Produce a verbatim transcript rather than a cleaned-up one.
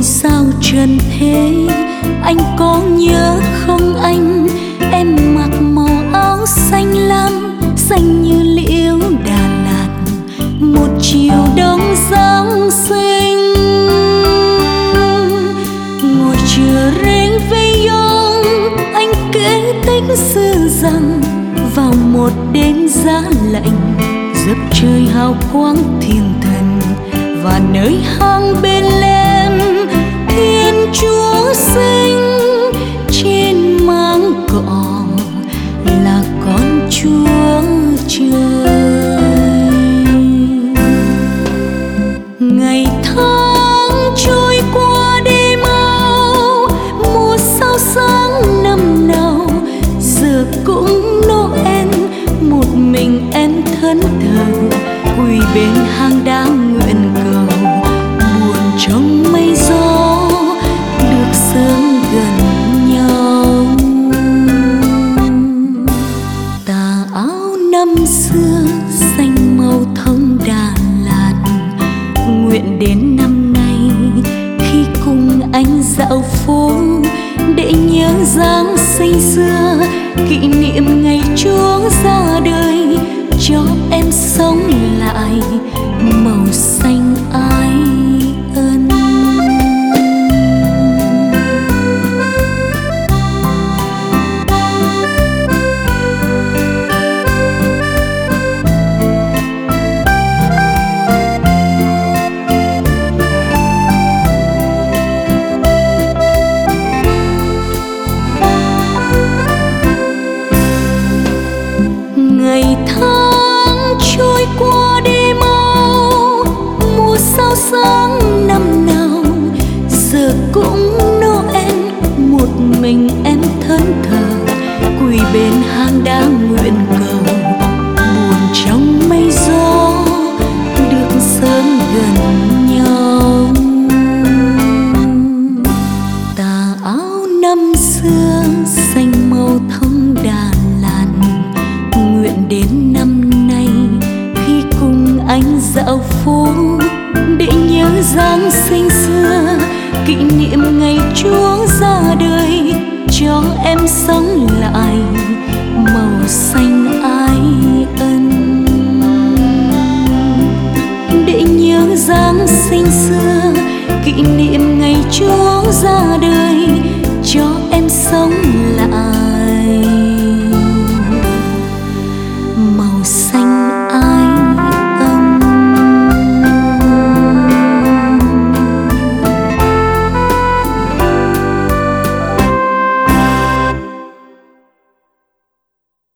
ngôi sao trần thế. Anh có nhớ không anh, em mặc màu áo xanh lam, xanh như liễu Đà Lạt, một chiều đông Giáng sinh. Ngồi chờ Réveillon, anh kể tích xưa rằng vào một đêm giá lạnh, dập trời hào quang thiên thần và nơi hang Bethlehem, Thiên Chúa sinh trên máng cỏ là con Chúa trời. Ngày tháng trôi qua đi mau, mùa sao sáng năm nào, giờ cũng Noel, một mình em thẫn thờ quỳ bên hang đá nguyện cầu, buồn trong mây gió được sớm gần nhau. Tà áo năm xưa xanh màu thông Đà Lạt, nguyện đến năm nay khi cùng anh dạo phố để nhớ Giáng sinh xưa, kỷ niệm ngày Chúa ra đời cho em sống lại màu xanh ái ân. Ngày tháng trôi qua đi mau, mùa sao sáng năm nào, giờ cũng Noel, một mình em thẫn thờ quỳ bên hang đá nguyện cầu, buồn trong mây gió được sớm gần nhau. Tà áo năm xưa xanh màu thông Đà Lạt, nguyện đến năm nay khi cùng anh dạo phố để nhớ Giáng sinh xưa, kỷ niệm ngày Chúa ra đời cho em sống lại màu xanh ái ân. Để nhớ Giáng sinh xưa, kỷ niệm ngày Chúa ra đời cho em sống lại màu xanh